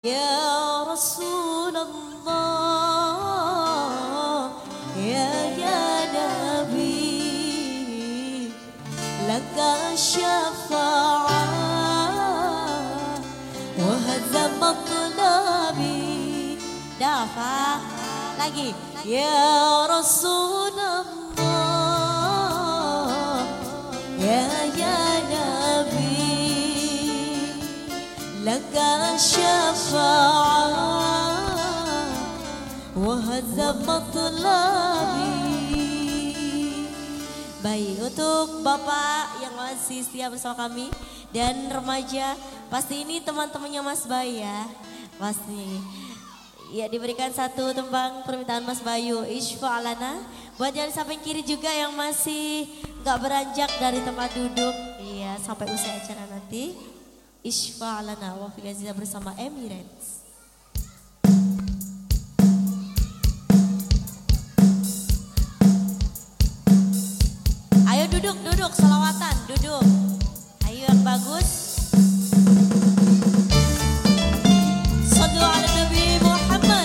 يا رسول الله يا نبي لك الشفاعة وهذا مطلبي. دافع lagi يا رسول الله يا نبي لك الشفاعة وهذا مطلبي. Baik, untuk Bapak yang masih setia bersama kami dan remaja, pasti ini teman-temannya Mas Bayu ya, pasti. Ya, diberikan satu tembang permintaan Mas Bayu, Ishfa'alana. Buat yang samping kiri juga yang masih gak beranjak dari tempat duduk, iya, sampai usai acara nanti. Ishfa'alana wa fi Gaziza bersama Emirates. Ayo duduk, salawatan, duduk. Ayo yang bagus. Sallu ala Nabi Muhammad.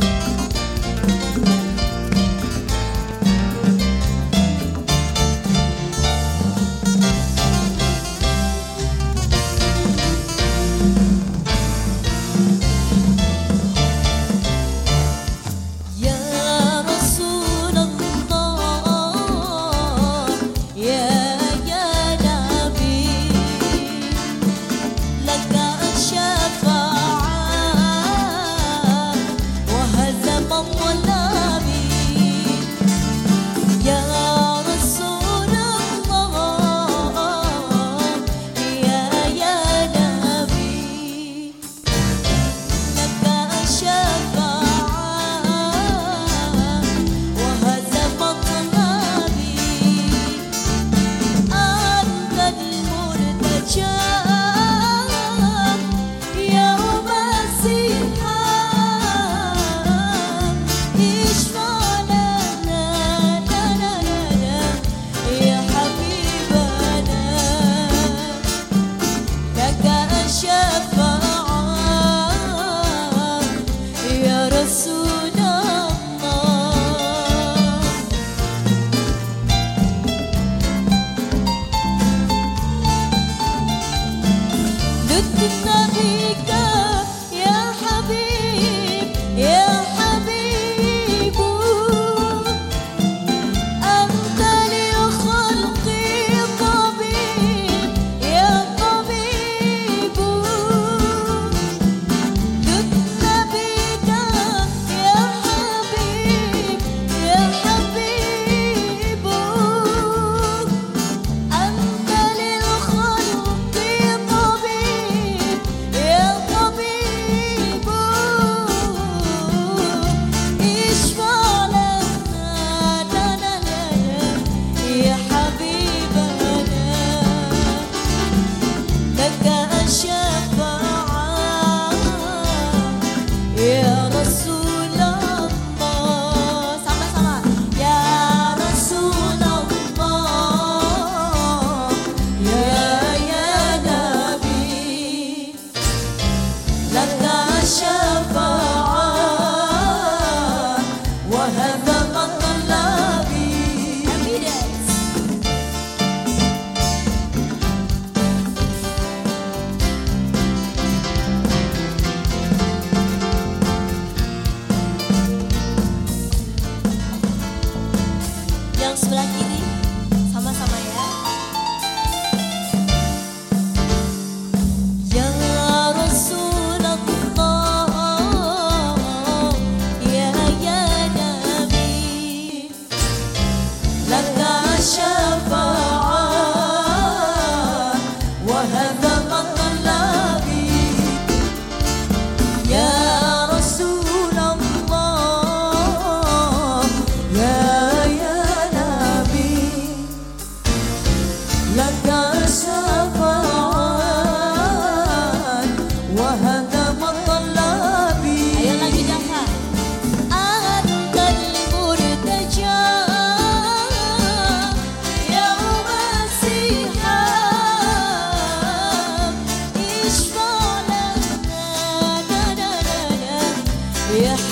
Sebelah kiri sama-sama ya. Ya Rasulullah Iya.